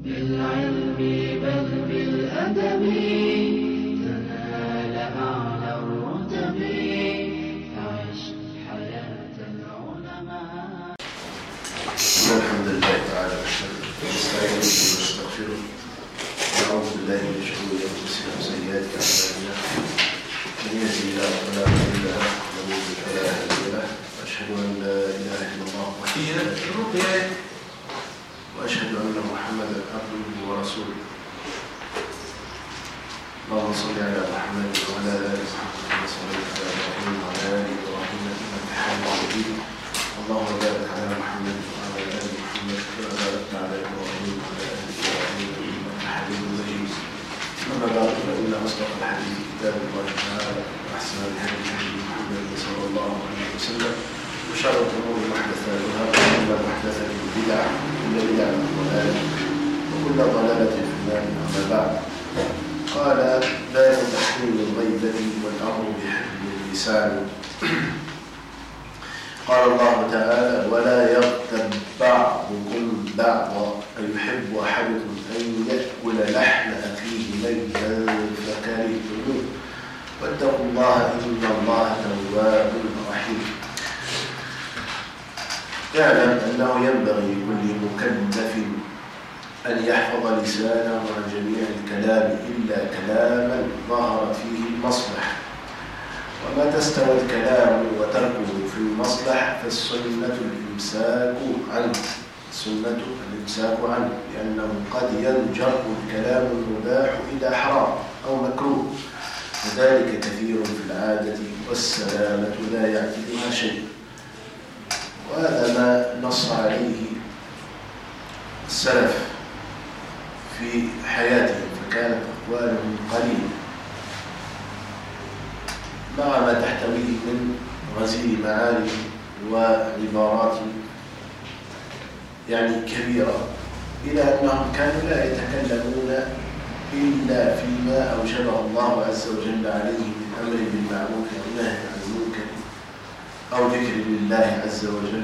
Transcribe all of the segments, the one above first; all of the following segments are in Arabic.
بالعلم بل بالأدب تنال أعلى الرتب فعش حياة العلماء. الحمد لله تعالى ونستعينه ونستغفره ونعوذ بالله من شرور انفسنا وسيئات اعمالنا من يهده الله فلا مضل له ومن يضلل فلا هادي له واشهد ان لا اله الا الله وحده لا شريك له واشهد ان محمدا عبده ورسوله. اللهم صل على محمد وعلى ال محمد كما صليت على ابراهيم وعلى ال ابراهيم انك حميد مجيد. اللهم بارك على محمد وعلى ال محمد كما باركت على ابراهيم وعلى ال ابراهيم انك حميد مجيد. اما بعد فان اصدق الحديث كتاب الله تعالى واحسن الهدي هدي محمد صلى الله عليه وسلم وشر الامور محدثاتها وكل محدثه بدعه وكل بدعه ضلاله وكل ضلاله في النار. اما بعد قال باب تحريم الغيبه والامر بحفظ اللسان. قال الله تعالى ولا يغتب بعضكم بعضا أيحب أحدكم أن يأكل لحم أخيه ميتا فكرهتموه واتقوا الله إن الله تواب رحيم. اعلم أنه ينبغي لكل مكلف أن يحفظ لسانه عن جميع الكلام إلا كلاما ظهر فيه المصلحة، وما تستوى الكلام وتركه في المصلح فالسنة الإمساك عنه لأنه قد ينجر الكلام المباح إلى حرام أو مكروه وذلك كثير في العادة والسلامة لا يعتدها شيء. وهذا ما نص عليه السلف في حياتهم فكانت أقوالهم قليلة مع ما تحتويه من غزير معاني وعبارات كبيرة، إلى أنهم كانوا لا يتكلمون إلا فيما أوجبه الله عز وجل عليه من أمر بالمعروف ونهي عن المنكر أو ذكر لله عز وجل.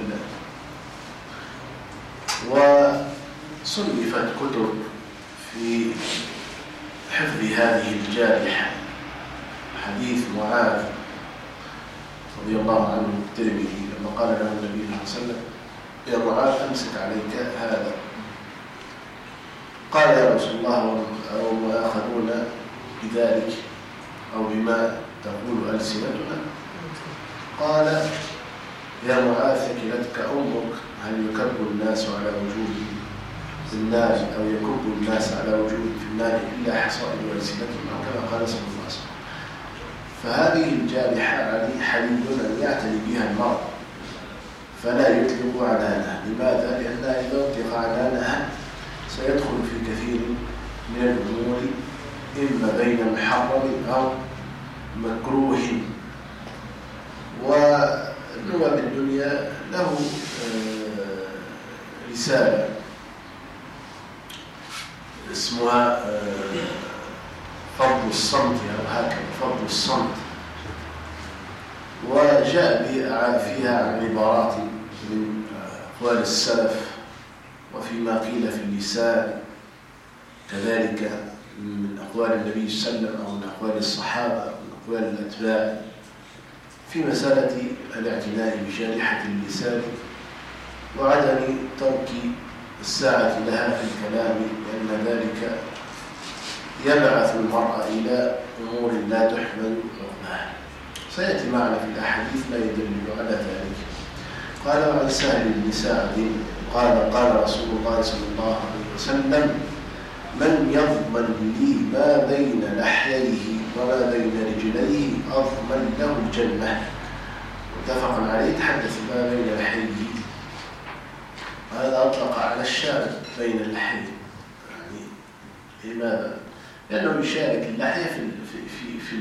وصنفت كتب في حفظ هذه الجارحة. حديث معاذ رضي الله عنه الترمذي لما قال له النبي صلى الله عليه وسلم يا معاذ أمسك عليك هذا، قال يا رسول الله أو مؤاخذون بذلك أو بما تقول ألسنتنا؟ قال يا معاذ ثكلتك أمك هل يكب الناس على وجوههم في النار أو يكب الناس على وجوههم في النار إلا حصائد ألسنتهم أو كما قال صلى الله عليه وسلم. فهذه الجارحة حري أن يعتني بها المرء فلا يطلق عنانها. لماذا؟ لأنها إذا أطلق عنانها سيدخل في كثير من الأمور إما بين محرم أو مكروه. والنواب الدنيا له رسالة اسمها فضل الصمت أو هكذا فضل الصمت، وجاء فيها عبارات من أقوال السلف وفيما قيل في اللسان كذلك من أقوال النبي صلى الله عليه وسلم أو من أقوال الصحابة أو من أقوال الأتباع في مسألة الاعتناء بجارحة اللسان وعدم ترك الساعة لها في الكلام، لأن ذلك يبعث المرء إلى أمور لا تحمل عقباها. سيأتي معنا في الأحاديث ما يدل على ذلك. قال وعن سهل بن سعد قال رسول الله صلى الله عليه وسلم من يضمن لي ما بين لحييه وما بين رجليه أضمن له الجنة. متفق عليه. تحدث ما بين لحييه، هذا أطلق على الشارب بين اللحيين. لماذا؟ لأنه يشارك اللحية في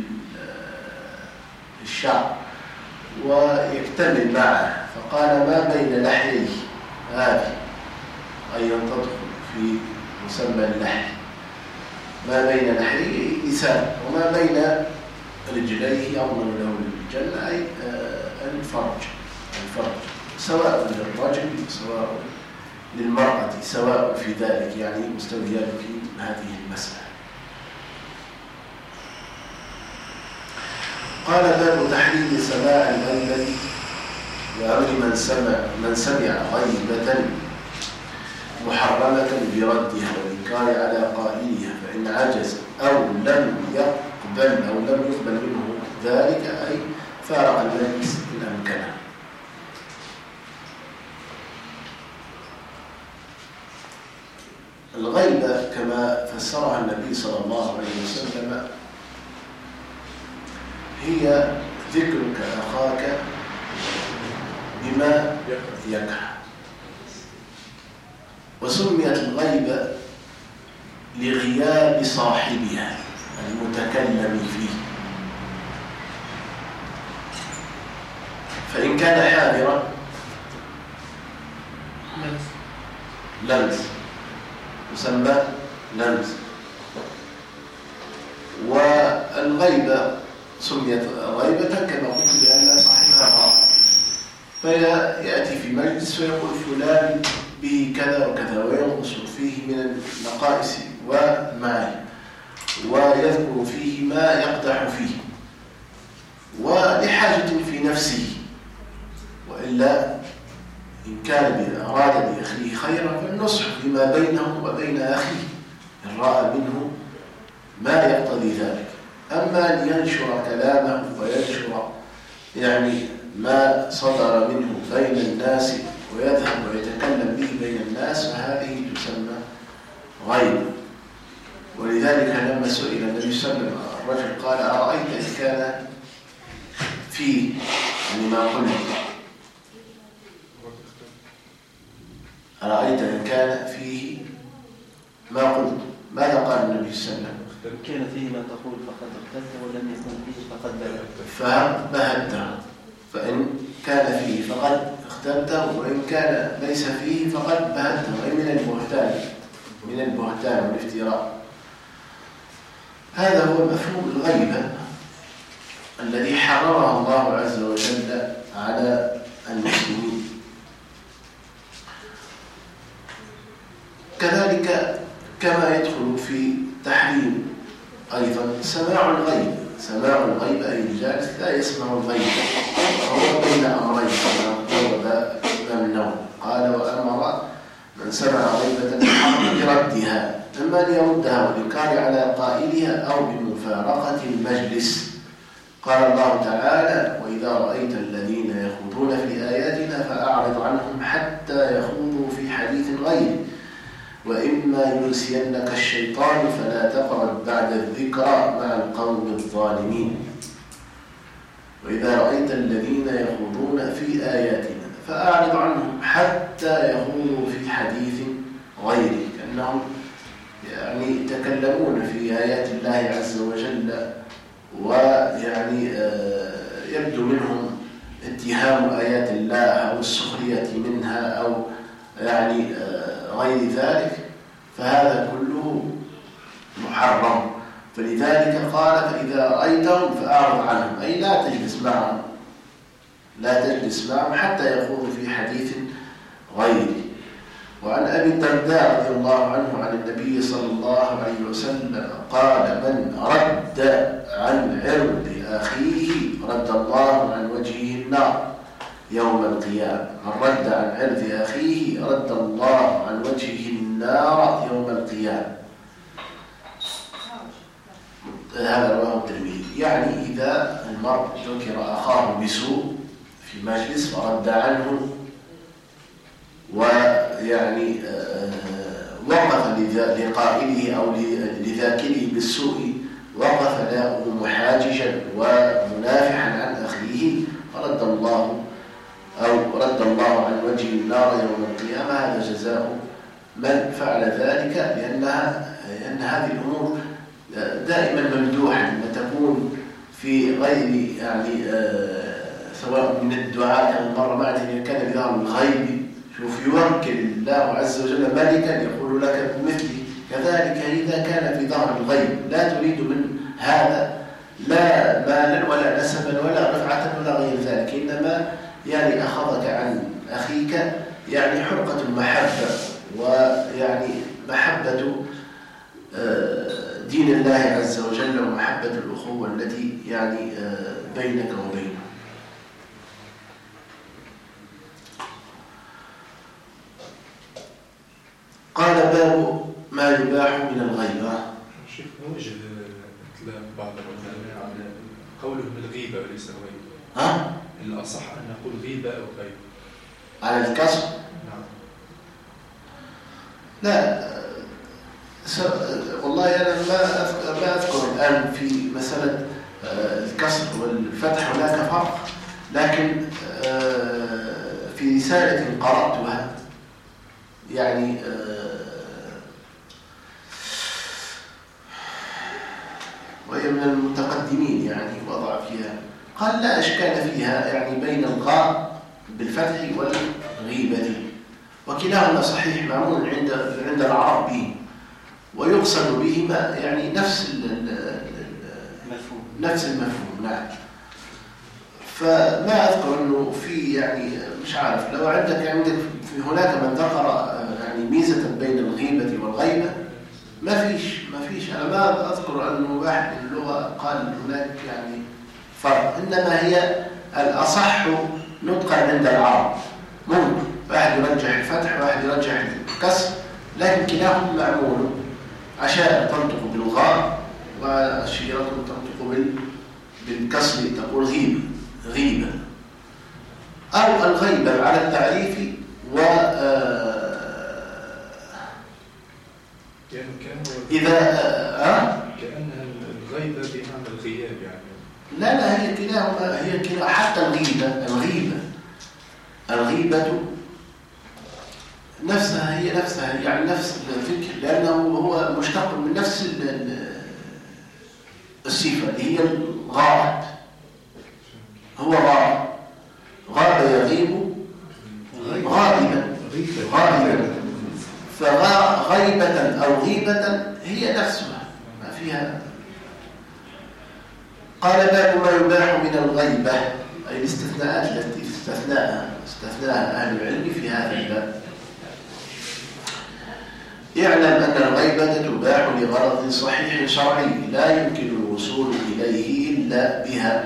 الشعر ويكتمل معه، فقال ما بين لحييه هذه أيضا تدخل في مسمى اللحي. ما بين لحييه لسان وما بين رجليه أضمن له الجنة أي الفرج سواء للرجل سواء للمرأة سواء في ذلك، يعني مستويان في هذه المسألة. قال باب تحريم سماع الغيبة وأمر من سمع غيبة محرمة بردها والإنكار على قائلها، فإن عجز أو لم يقبل منه ذلك أي فارق المجلس إن أمكنه. الغيبة كما فسرها النبي صلى الله عليه وسلم هي ذكرك أخاك بما يكره، وسميت الغيبة لغياب صاحبها المتكلم فيه، فإن كان حاضرا لمس يسمى لمس. والغيبة سميت غيبة كما قلت لأن صاحبها غائب، فيأتي في مجلس ويقول فلان به كذا وكذا وينقص فيه من النقائص والمعايب ويذكر فيه ما يقدح فيه ولحاجة في نفسه، وإلا إن كان أراد بأخيه خيرا فالنصح فيما بينه وبين أخيه إن رأى منه ما يقتضي ذلك. أما أن ينشر كلامه وينشر يعني ما صدر منه بين الناس ويذهب ويتكلم به بين الناس فهذه تسمى غيبة. ولذلك لما سئل النبي صلى الله عليه وسلم الرجل قال أرأيت إن كان فيه يعني ما قلت، أرأيت إن كان فيه ما قلت، ماذا قال النبي صلى الله عليه وسلم؟ كان فيه ما تقول فقد اختلت ولم يكن فيه فقد بهته، فإن كان فيه فقد اختلته وإن كان ليس فيه فقد بهته، أي من البهتان والافتراء. هذا هو مفهوم الغيبة الذي حرره الله عز وجل على المسلمين. كذلك كما يدخل في تحريم أيضا سماع الغيب أي الجالس لا يسمع الغيب، وهو بين أمرين كما ضرب الإمام النووي قال وأمر من سمع غيبة بردها، إما ليردها والإنكار على قائلها أو بمفارقة المجلس. قال الله تعالى وإذا رأيت الذين يخوضون في آياتنا فأعرض عنهم حتى يخوضوا في حديث غيره وإما ينسينك الشيطان فلا تقعد بعد الذكرى مع القوم الظالمين. وإذا رأيت الذين يخوضون في آياتنا فأعرض عنهم حتى يخوضوا في حديث غيره، كأنهم يعني يتكلمون في آيات الله عز وجل ويعني يبدو منهم اتهام آيات الله أو السخرية منها أو يعني غير ذلك، فهذا كله محرم. فلذلك قال فإذا رأيتهم فأعرض عنهم، أي لا تجلس معهم حتى يخوضوا في حديث غيره. وعن أبي الدرداء رضي الله عنه عن النبي صلى الله عليه وسلم قال من رد عن عرض أخيه رد الله عن وجهه النار يوم القيامة. من رد عن عرض أخيه رد الله عن وجهه النار يوم القيامة. هذا رواه الترمذي. يعني إذا المرء ذكر أخاه بسوء في مجلس فرد عنه ويعني وقف لقائله أو لذاكره بالسوء وقف له محاججا ومنافحا عن أخيه رد الله عن وجه النار يوم القيامة. هذا جزاء من فعل ذلك، لأن هذه الأمور دائما ممدوحة لما تكون في غير يعني سواء من الدعاء كما مر معنا كان بظهر الغيب، شوف يوكل الله عز وجل ملكا يقول لك بمثله. كذلك إذا كان في ظهر الغيب لا تريد من هذا لا مالا ولا نسبا ولا رفعة ولا غير ذلك، إنما يعني أخذك عن أخيك يعني حرقة المحبة، ويعني محبة دين الله عز وجل، ومحبة الأخوة التي يعني بينك وبينه. قال باب ما يباح من الغيبة. شيخ نوجد إطلاق بعض العلماء على قوله بالغيبة وليس الغيبة. الأصح أن نقول غيبة أو غيبة على الكسر؟ نعم. لا والله أنا ما أذكر الآن في مسألة الكسر والفتح هناك فرق، لكن في رسالة قرأتها يعني وهي من المتقدمين يعني وضع فيها، قال لا إشكال فيها يعني بين الغاء بالفتح والغيبة، وكلاهما صحيح معمول عند العرب به، ويقصد بهما يعني نفس المفهوم. نعم. فما أذكر أنه في يعني مش عارف، لو عندك في هناك من ذكر يعني ميزة بين الغيبة والغيبة، ما فيش أنا ما أذكر أنه واحد من اللغة قال هناك يعني فرق، إنما هي الأصح نطقا عند العرب. ممكن واحد يرجح الفتح وواحد يرجح الكسر، لكن كلاهما معمول. عشاء تنطق بالغاء، وشجرة تنطق بالكسر تقول غيبة أو الغيبة على التعريف. و يعني إذا كأنها الغيبة بمعنى الغياب يعني. لا هي كلاهما حتى الغيبة نفسها هي نفسها يعني نفس الفكر، لأنه هو مشتق من نفس الصفة اللي هي الغائب. هو غاب يغيب غائبا، فغيبة أو غيبة هي نفسها ما فيها. قال باب ما يباح من الغيبة، أي الاستثناءات التي استثناها أهل العلم في هذا الباب. يعلم أن الغيبة تباح لغرض صحيح شرعي لا يمكن الوصول إليه إلا بها،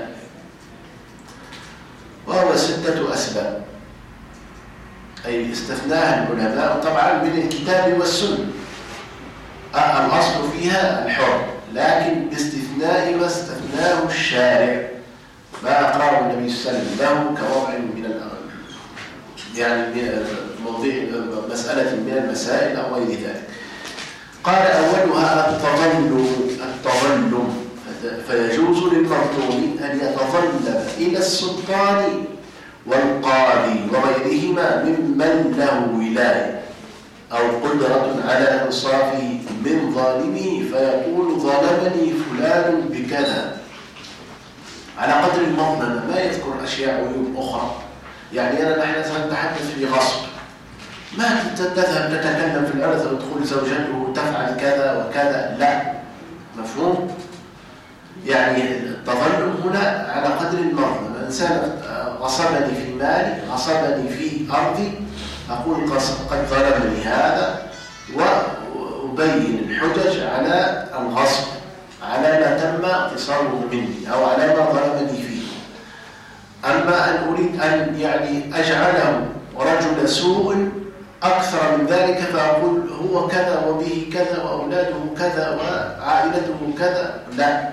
وهو 6 أسباب، أي استثناها العلماء طبعا من الكتاب والسنة. الأصل فيها الحر، لكن باستثناء ما استثناه الشارع، ما أقرره النبي صلى الله عليه وسلم له كوضع من يعني موضوع مسألة من المسائل أو غير ذلك. قال أولها التظلم، فيجوز للمظلوم أن يتظلم إلى السلطان والقاضي وغيرهما ممن له ولاية أو قدرة على إنصافه من ظالمه، فيقول ظلمني فلان بكذا على قدر المظلمة، ما يذكر أشياء أخرى. يعني نحن نتحدث في غصب، ما تذهب تتكلم في الأرض وتقول زوجته تفعل كذا وكذا، لا. مفهوم؟ يعني التظلم هنا على قدر المظلمة. إنسان غصبني في مالي، غصبني في أرضي، أقول قد ظلمني هذا، وأبين الحجج على الغصب، على ما تم اقتصاره مني أو على ما ظلمني فيه. أما أن أريد أن يعني أجعله رجل سوء أكثر من ذلك، فأقول هو كذا وبه كذا وأولاده كذا وعائلته كذا، لا،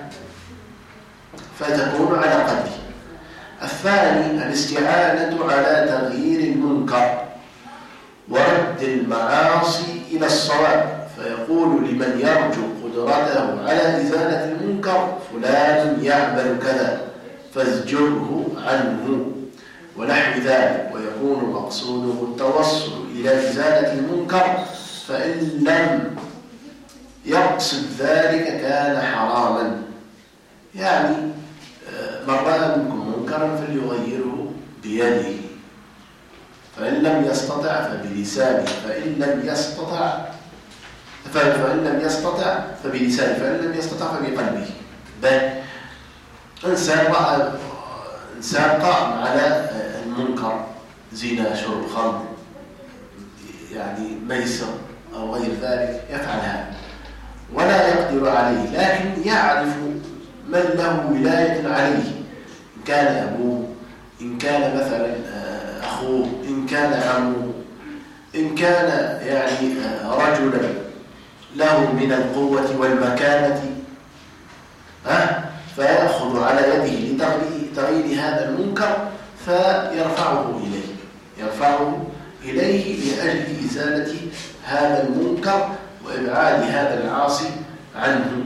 فتكون على قدره. الثاني الاستعانة على تغيير المنكر ورد المعاصي إلى الصواب، فيقول لمن يرجو قدرته على إزالة المنكر فلان يعمل كذا فازجره عنه ونحو ذلك، ويكون مقصوده التوصل إلى إزالة المنكر، فإن لم يقصد ذلك كان حراما. يعني من رأى منكم منكرا فليغيره بيده، فإن لم يستطع فبلسانه، فإن لم يستطع فبلسانه، فإن لم يستطع فبقلبه. بل إنسان قائم على المنكر، زنا، شرب خمر، يعني ميسر أو غير ذلك يفعل هذا ولا يقدر عليه، لكن يعرف من له ولاية عليه، إن كان أبوه، إن كان مثلا أخوه، إن كان عمه، إن كان يعني رجلا له من القوة والمكانة، فيأخذ على يده لتغيير هذا المنكر فيرفعه إليه لأجل إزالة هذا المنكر وإبعاد هذا العاصي عنه.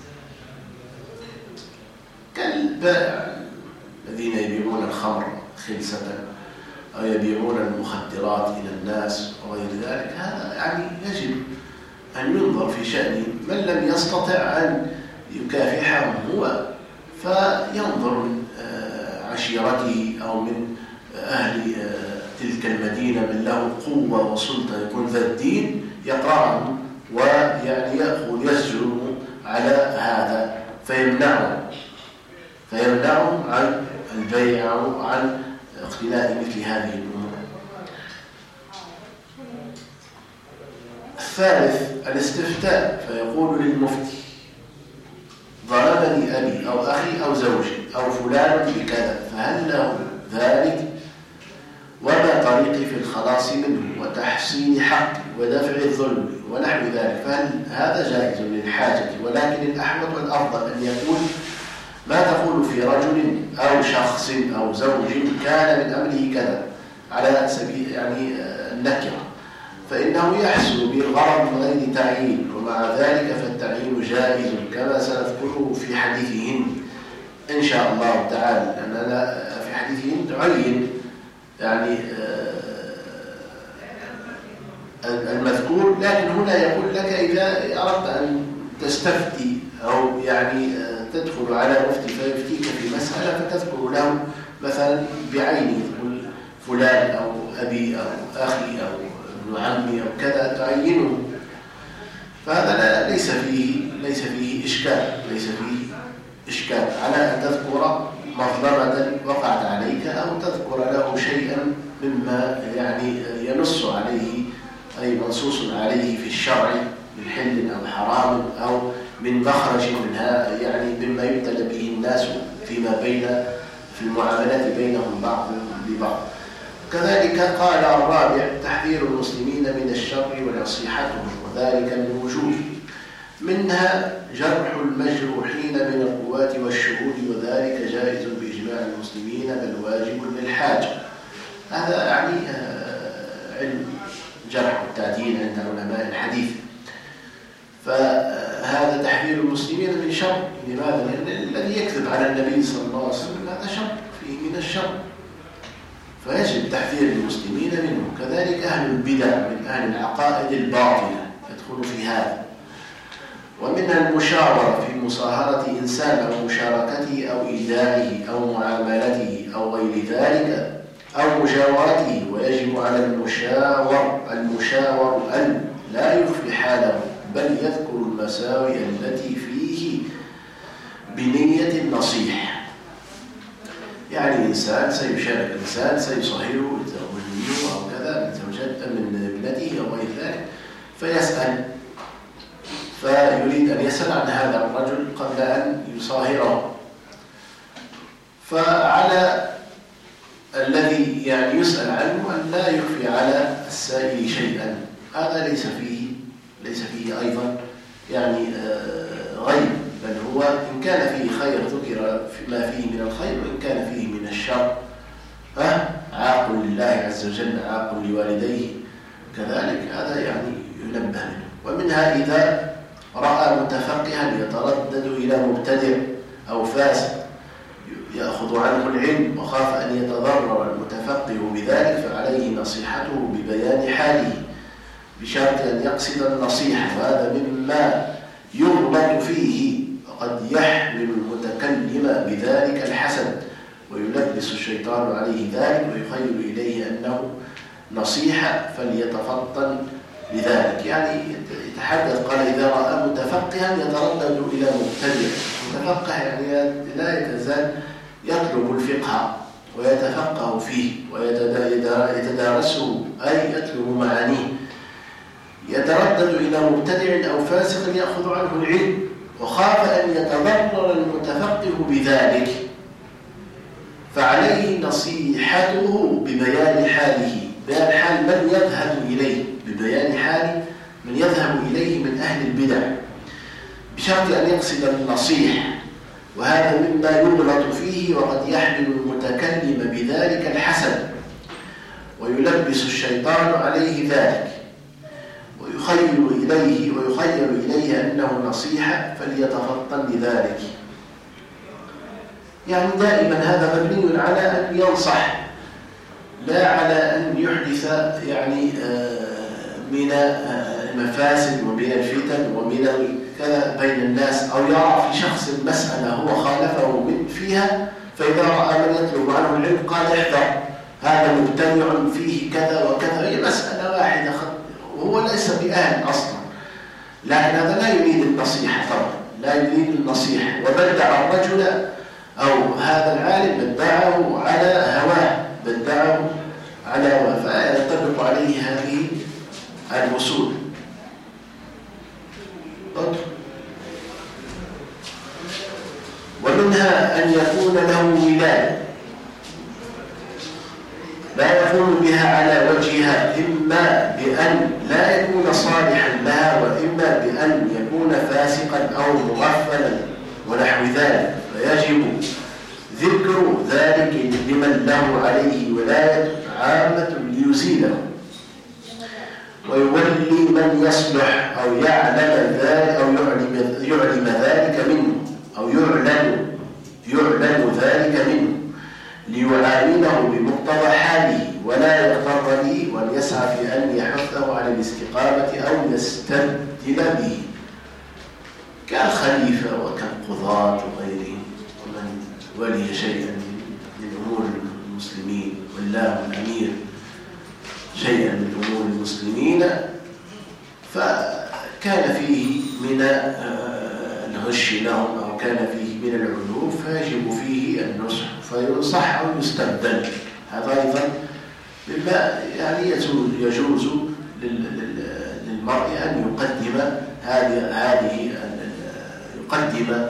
كالبائع الذين يبيعون الخمر خلسة أو يبيعون المخدرات إلى الناس وغير ذلك، هذا يعني يجب أن ينظر في شأن من لم يستطع أن يكافحهم هو، فينظر من عشيرته أو من أهل تلك المدينة من له قوة وسلطة يكون ذا الدين يقرأهم ويعني يزجرهم على هذا فيمنعهم عن البيع أو عن اقتناء مثل هذه الأمور. الثالث الاستفتاء، فيقول للمفتي: ضربني أبي أو أخي أو زوجي أو فلان بكذا فهل له ذلك؟ وما طريقي في الخلاص منه وتحسين حقي ودفع الظلم ونحو ذلك؟ فهل هذا جائز للحاجة؟ ولكن الأحوط والأفضل أن يقول: ما تقول في رجل أو شخص أو زوج كان من أمره كذا، على سبيل يعني النكرة، فإنه يحصل بالغرض من غير تعيين، ومع ذلك فالتعيين جائز كما سنذكره في حديث هند إن شاء الله تعالى، لأننا في حديث هند عين يعني المذكور، لكن هنا يقول لك إذا أردت أن تستفتي أو يعني تدخل على مفتي فيفتيك في مسألة فتذكر له مثلا بعينه، تقول فلان أو أبي أو أخي أو ابن عمي أو كذا تعينه، فهذا ليس فيه إشكال على أن تذكر مظلمة وقعت عليك أو تذكر له شيئا مما يعني ينص عليه أي منصوص عليه في الشرع من حل أو حرام أو من مخرج منها، يعني مما يبتلى به الناس في المعاملات بينهم بعض ببعض. كذلك قال الرابع: تحذير المسلمين من الشر ونصيحتهم، وذلك من وجوه، منها جرح المجروحين من القوات والشهود، وذلك جائز بإجماع المسلمين بل واجب للحاجة. هذا يعني علم جرح والتعديل عند علماء الحديث. فهذا تحذير المسلمين من شر. لماذا؟ لأن الذي يكذب على النبي صلى الله عليه وسلم هذا شر، فيه من الشر، فيجب تحذير المسلمين منه. كذلك أهل البدع من أهل العقائد الباطلة يدخل في هذا. ومنها المشاورة في مصاهرة إنسان أو مشاركته أو إيداعه أو معاملته أو غير ذلك أو مجاورته، ويجب على المشاور أن لا يخفي حاله بل يذكر المساوئ التي فيه بنية النصيحة. يعني إنسان سيشارك إنسان سيصهره ويزوجه أو كذا من ابنته أو غير ذلك، فيريد أن يسأل عن هذا الرجل قبل أن يصاهره، فعلى الذي يعني يسأل عنه أن لا يخفي على السائل شيئا. هذا ليس فيه أيضا يعني غيب، بل هو إن كان فيه خير ذكر ما فيه من الخير، وإن كان فيه من الشر عاق لله عز وجل، عاق لوالديه كذلك، هذا يعني ينبه منه. ومنها إذا رأى متفقها يتردد إلى مبتدع أو فاسد يأخذ عنه العلم وخاف أن يتضرر المتفقه بذلك، فعليه نصيحته ببيان حاله بشرط أن يقصد النصيحة، وهذا مما يغلط فيه، وقد يحمل المتكلم بذلك الحسد ويلبس الشيطان عليه ذلك ويخيل إليه أنه نصيحة فليتفطن لذلك. يعني يتحدث، قال: إذا رأى متفقها يتردد إلى مبتدع. متفقه يعني لا يتزال يطلب الفقه ويتفقه فيه ويتدارسه، أي يطلب معانيه، يتردد إلى مبتدع أو فاسق يأخذ عنه العلم، وخاف أن يتضرر المتفقه بذلك، فعليه نصيحته ببيان حاله، بيان حال من يذهب إليه، ببيان حال من يذهب إليه من أهل البدع، بشرط أن يقصد النصيح، وهذا مما يغلط فيه، وقد يحمل المتكلم بذلك الحسد، ويلبس الشيطان عليه ذلك، ويخيل إليه أنه نصيحة فليتفطن لذلك. يعني دائما هذا مبني على أن ينصح، لا على أن يحدث يعني من المفاسد ومن الفتن ومن كذا بين الناس، أو يرى في شخص مسألة هو خالفه فيها، فإذا رأى من يطلب عنه العلم قال احذر هذا مبتدع فيه كذا وكذا، هي مسألة واحدة وهو ليس بأهل أصلا. لكن هذا لا يريد النصيحة طبعا، لا يريد النصيحة، وبدع الرجل أو هذا العالم بدعه على هواه، بدعه على هواه، فينطبق عليه هذه الوصول. ومنها أن يكون له ولاية لا يقوم بها على وجهها، إما بأن لا يكون صالحا لها، وإما بأن يكون فاسقا أو مغفلا ونحو ذلك، فيجب ذكر ذلك لمن له عليه ولاية عامة ليزيله، ويولي من يصلح أو يعلم ذلك أو يعلم ذلك منه، أو يعلم ذلك منه، ليعامله بمقتضى حاله ولا يغتر به، وأن يسعى في أن يحثه على الاستقامة أو يستبدل به، كالخليفة وكالقضاة وغيرهم، ومن ولي شيئا من أمور المسلمين، والله الأمير شيئا من أمور المسلمين، فكان فيه من الغش لهم أو كان فيه من العلو، فيجب فيه النصح، فينصح أو يستبدل. هذا أيضا مما يعني يجوز للمرء أن يقدم يقدم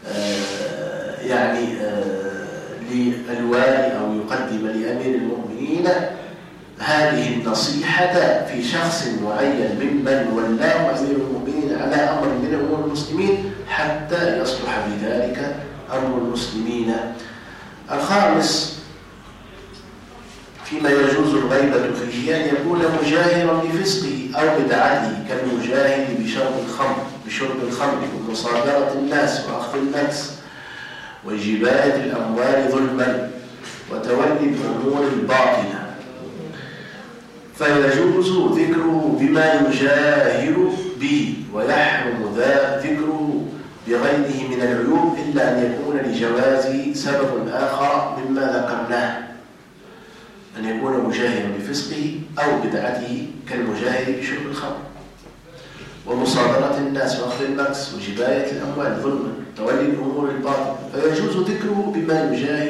يعني للوالي أو يقدم لأمير المؤمنين هذه النصيحة في شخص معين ممن ولاه أمير المؤمنين على أمر من أمور المسلمين، حتى يصلح بذلك أمر المسلمين. الخامس فيما يجوز الغيبة فيه أن يكون مجاهرا بفسقه أو بدعته، كالمجاهر بشرب الخمر ومصادرة الناس وأخذ النكس وجباية الأموال ظلما وتولي الأمور الباطلة، فيجوز ذكره بما يجاهر به، ويحرم ذكره بغيره من العيوب، إلا أن يكون لجوازه سبب آخر مما ذكرناه، أن يكون مجاهرا بفسقه أو بدعته، كالمجاهر بشرب الخمر ومصادرة الناس وأخذ النكس وجباية الأموال ظلما تولي الأمور الباطلة، فيجوز ذكره بما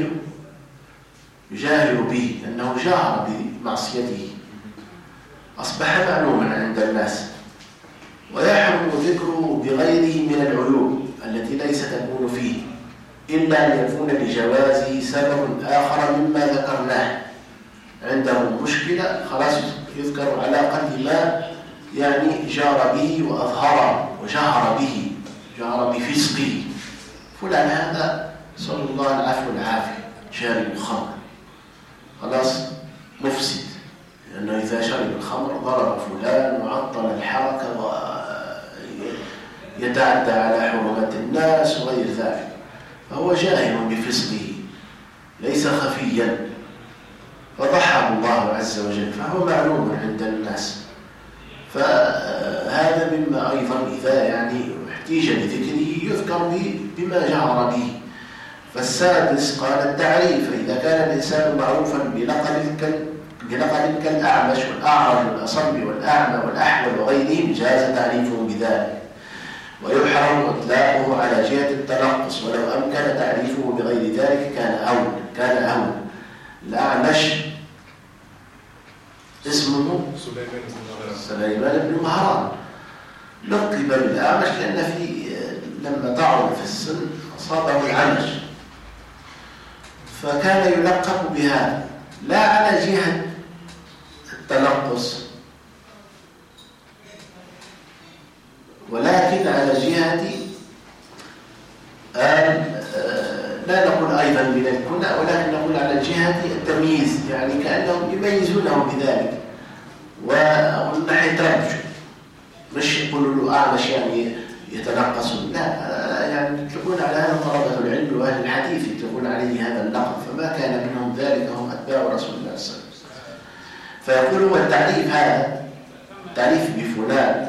يجاهر به، أنه جاهر بمعصيته أصبح معلوما عند الناس. ويحرم ذكره بغيره من العيوب التي ليس تكون فيه، إلا أن يكون لجوازه سبب آخر مما ذكرناه. عندهم مشكلة خلاص يذكر على قدر ما يعني جار به وأظهر وجهر به، جار بفسقه، فلان هذا صلى الله العفو والعافية شارب الخمر، خلاص مفسد، لأنه إذا شرب الخمر ضرب فلان وعطل الحركة ويتعدى على حرمات الناس وغير ذلك، فهو جاهل بفسقه ليس خفيا، فضحه الله عز وجل، فهو معلوم عند الناس. فهذا مما أيضا إذا يعني احتيج لذكره يذكر بما جهر به. فالسادس قال التعريف، فإذا كان الإنسان معروفا بلقب كالأعمش والأعرج والأصم والأعمى والأحول وغيرهم جاز تعريفه بذلك، ويحرم إطلاقه على جهة التنقص، ولو أمكن تعريفه بغير ذلك كان أولى. الأعمش اسمه سليمان بن مهران، لقب بالأعمش لأن لما ضعف في السن أصابه العمش، فكان يلقب بهذا لا على جهة التنقص ولكن على جهة لا نقول أيضا من الكنى ولكن نقول على جهة التمييز، يعني كأنهم يميزونه بذلك ومن ناحية ربج، مش يقولوا له أعمش يعني يتنقصون، لا يعني يطلقون على هذا طلبة العلم وأهل الحديث يطلقون عليه هذا اللقب، فما كان منهم ذلك هم أتباع رسول الله صلى الله عليه وسلم. فيقول هو التعريف هذا تعريف بفلان،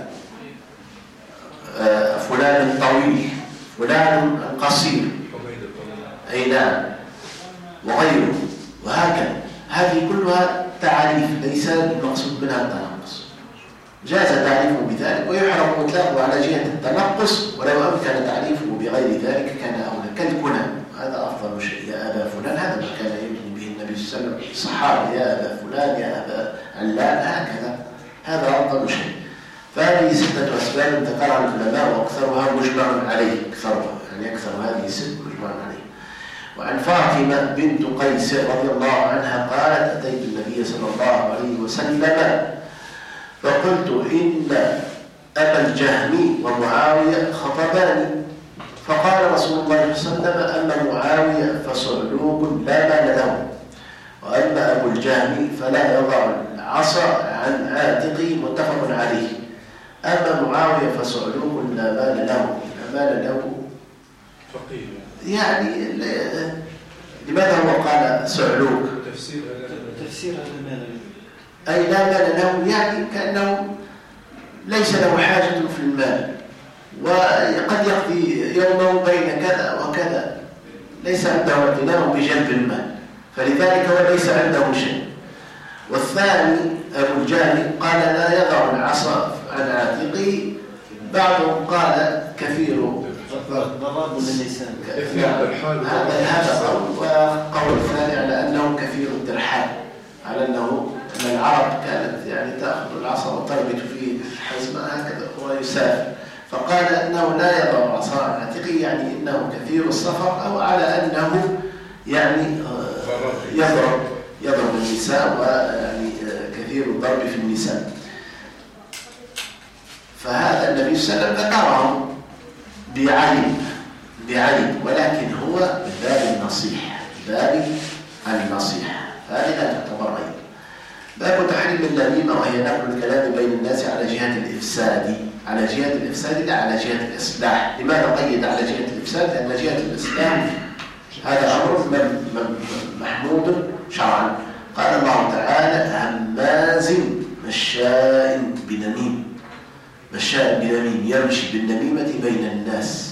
فلان طويل، فلان قصير، أي نعم، وغيره، وهكذا. هذه كلها تعريف ليس المقصود منها التنقص، جاز تعريفه بذلك ويحرم مطلقه على جهة التنقص، ولو أمكن تعريفه بغير ذلك كان أولى، كالكنى هذا أفضل شيء، يا أبا فلان، هذا ما كان يبني به النبي صلى الله عليه وسلم الصحابة، يا أبا فلان، يا أبا علان، هكذا، هذا أفضل شيء. فهذه 6 أسباب ذكرها العلماء وأكثرها مجمع عليه، أكثر هذه 6 مجمع عليه. وعن فاطمة بنت قيس رضي الله عنها قالت: أتيت النبي صلى الله عليه وسلم فقلت: إن أبا الجهم ومعاوية خطباني، فقال رسول الله صلى الله عليه وسلم: أما معاوية فصعلوك لا مال له، وأما أبو الجهم فلا يضع العصا عن عاتقه، متفق عليه. أما معاوية فصعلوك لا مال له، لا مال له فقير، يعني لماذا هو قال صعلوك؟ تفسير هذا مال، أي لا مال له، يعني كأنه ليس له حاجة في المال، وقد يقضي يومه بين كذا وكذا، ليس عنده اعتناء بجلب المال، فلذلك هو ليس عنده شيء. والثاني أبو الجهم قال: لا يضع العصا عن عاتقه، بعضهم قال كثير ضراب للنساء، هذا وقول الثاني على أنه كثير الترحال، على أن العرب كانت يعني تأخذ العصا وتربط في حزمة هكذا ويسافر، فقال أنه لا يضع العصا عن عاتقه، يعني إنه كثير السفر، أو على أنه يعني يضرب النساء، ويعني كثير الضرب في النساء. فهذا النبي صلى الله عليه وسلم ذكرهم بعلم، ولكن هو باب النصيحة، هذه لا تعتبر عيب. باب تحريم النميمة، وهي نقل الكلام بين الناس على جهة الإفساد لا على جهة الإصلاح. لماذا قيد على جهة الإفساد؟ لأن جهة الإصلاح هذا أمر محمود شرعا. قال الله تعالى: هماز مشاء بنميم، يمشي بالنميمة بين الناس.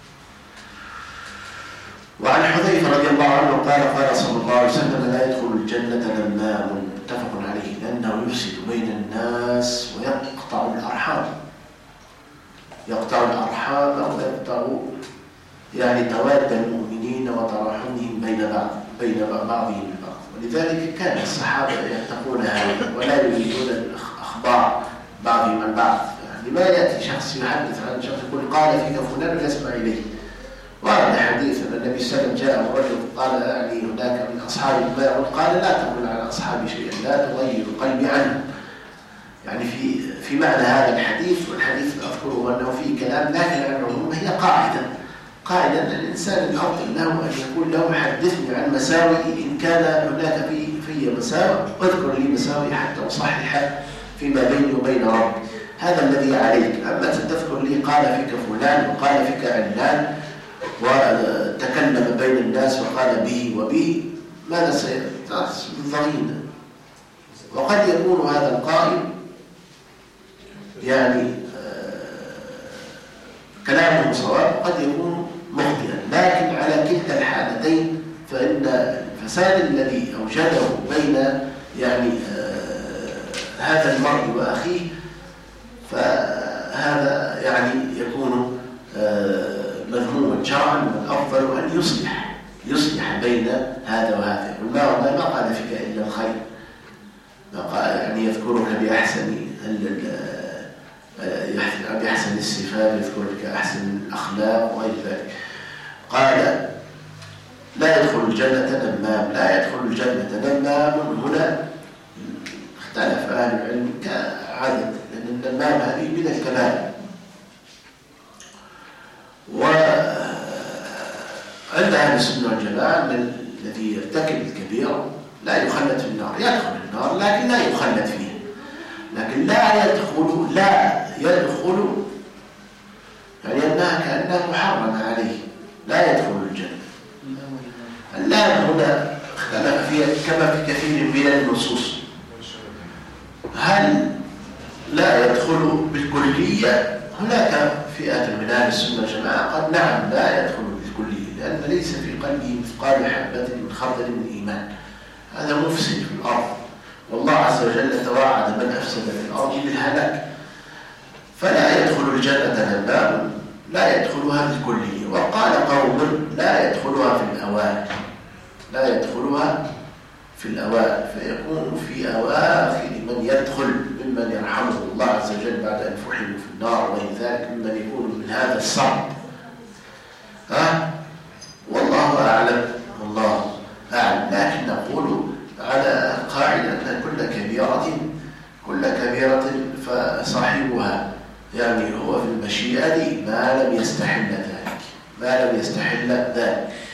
وعن حذيفة رضي الله عنه قال: قال صلى الله عليه وسلم: لا يدخل الجنة نمام، متفق عليه، لأنه يفسد بين الناس ويقطع الأرحام، أو يقطع يعني تواد المؤمنين وتراحمهم بين بعضهم البعض. ولذلك كان الصحابة يتقون هذا ولا يريدون أخبار بعضهم عن بعض. يعني ما يأتي شخص يحدث عن شخص يقول قال فيك فلان ويسمع إليه. ورد حديث أن النبي صلى الله عليه وسلم جاء رجل قال: يعني هناك من أصحابي ما يقول، قال: لا تقول على أصحابي شيئا، لا تغير قلبي عنهم. يعني في معنى هذا الحديث، والحديث أذكره أنه فيه كلام، لكن العلوم هي قاعدة أن الإنسان الأفضل له أن يقول له: حدثني عن مساوئ، إن كان هناك في مساوئ اذكر لي مساوئ حتى أصحح فيما بيني وبين ربي، هذا الذي عليك. أما تذكر لي قال فيك فلان وقال فيك علان وتكلم بين الناس وقال به وبه، ماذا سيضغين؟ وقد يكون هذا القائل يعني كلامه صواب، وقد يكون مخطئا، لكن على كلتا الحالتين فإن الفساد الذي أوجده بين يعني هذا المرء وأخيه، فهذا يعني يكون مذموما شرعا، والأفضل أن يصلح بين هذا وهذا. والله ما قال فيك إلا الخير، ما قال يعني يعني يذكرك بأحسن الصفات، يذكرك أحسن الأخلاق وغير ذلك. قال لا يدخل الجنة نمام. لا يدخل الجنة نمام هنا اختلف أهل العلم كعادة، لأن النمام هذه من الكبائر، وعند أهل السنة والجماعة أن الذي يرتكب الكبيرة لا يخلد في النار، يدخل النار لكن لا يخلد فيها، لكن لا يدخل يعني أنها كأنها محرمة عليه، لا يدخل الجنة. اللام هنا اختلف فيها كما في كثير من النصوص، هل لا يدخل بالكلية؟ هناك فئة من أهل السنة والجماعة قال نعم لا يدخل بالكلية، لأن ليس في قلبه مثقال حبة من خردل من إيمان، هذا مفسد في الأرض، والله عز وجل توعد من أفسد في الأرض بالهلاك، فلا يدخل الجنة نمام، لا يدخلها بالكلية. وقال قوم لا يدخلها في الأوائل، لا يدخلها في الأوائل، فيكون في أواخر من يدخل ممن يرحمه الله عز وجل بعد أن فحموا في النار وغير ذلك، ممن يكون من هذا الصعب. والله أعلم، والله أعلم. لكن نقول على قاعدة أن كل كبيرة فصاحبها يعني هو في المشيئة ما لم يستحل ذلك،